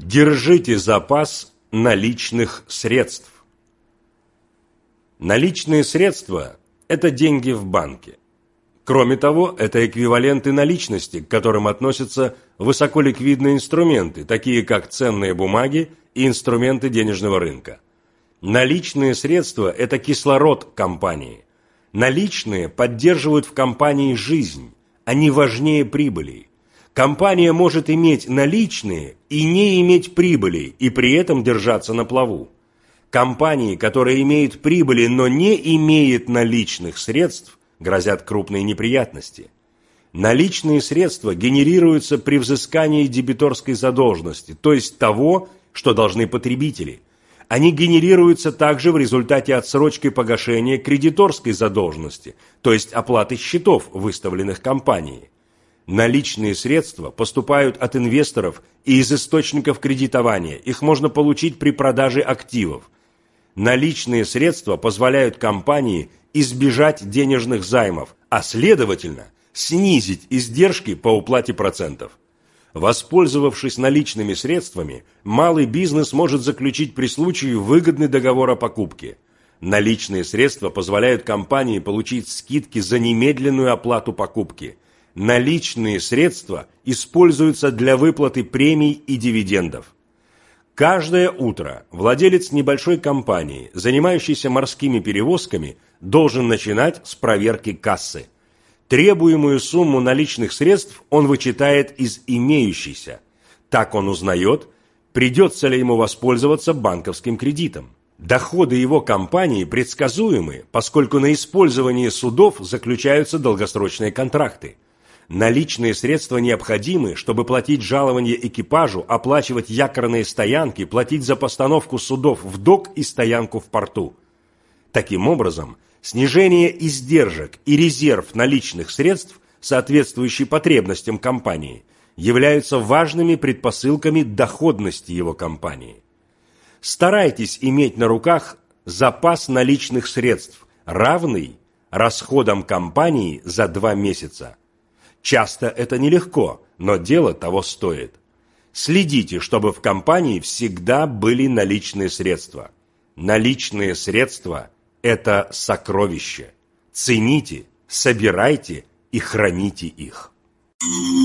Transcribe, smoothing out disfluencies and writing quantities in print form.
Держите запас наличных средств. Наличные средства – это деньги в банке. Кроме того, это эквиваленты наличности, к которым относятся высоколиквидные инструменты, такие как ценные бумаги и инструменты денежного рынка. Наличные средства – это кислород компании. Наличные поддерживают в компании жизнь, они важнее прибыли. Компания может иметь наличные и не иметь прибыли, и при этом держаться на плаву. Компании, которая имеет прибыли, но не имеет наличных средств, грозят крупные неприятности. Наличные средства генерируются при взыскании дебиторской задолженности, то есть того, что должны потребители. Они генерируются также в результате отсрочки погашения кредиторской задолженности, то есть оплаты счетов, выставленных компанией. Наличные средства поступают от инвесторов и из источников кредитования, их можно получить при продаже активов. Наличные средства позволяют компании избежать денежных займов, а следовательно, снизить издержки по уплате процентов. Воспользовавшись наличными средствами, малый бизнес может заключить при случае выгодный договор о покупке. Наличные средства позволяют компании получить скидки за немедленную оплату покупки. Наличные средства используются для выплаты премий и дивидендов. Каждое утро владелец небольшой компании, занимающейся морскими перевозками, должен начинать с проверки кассы. Требуемую сумму наличных средств он вычитает из имеющейся. Так он узнает, придется ли ему воспользоваться банковским кредитом. Доходы его компании предсказуемы, поскольку на использование судов заключаются долгосрочные контракты. Наличные средства необходимы, чтобы платить жалования экипажу, оплачивать якорные стоянки, платить за постановку судов в док и стоянку в порту. Таким образом, снижение издержек и резерв наличных средств, соответствующий потребностям компании, являются важными предпосылками доходности его компании. Старайтесь иметь на руках запас наличных средств, равный расходам компании за 2 месяца. Часто это нелегко, но дело того стоит. Следите, чтобы в компании всегда были наличные средства. Наличные средства – это сокровище. Цените, собирайте и храните их.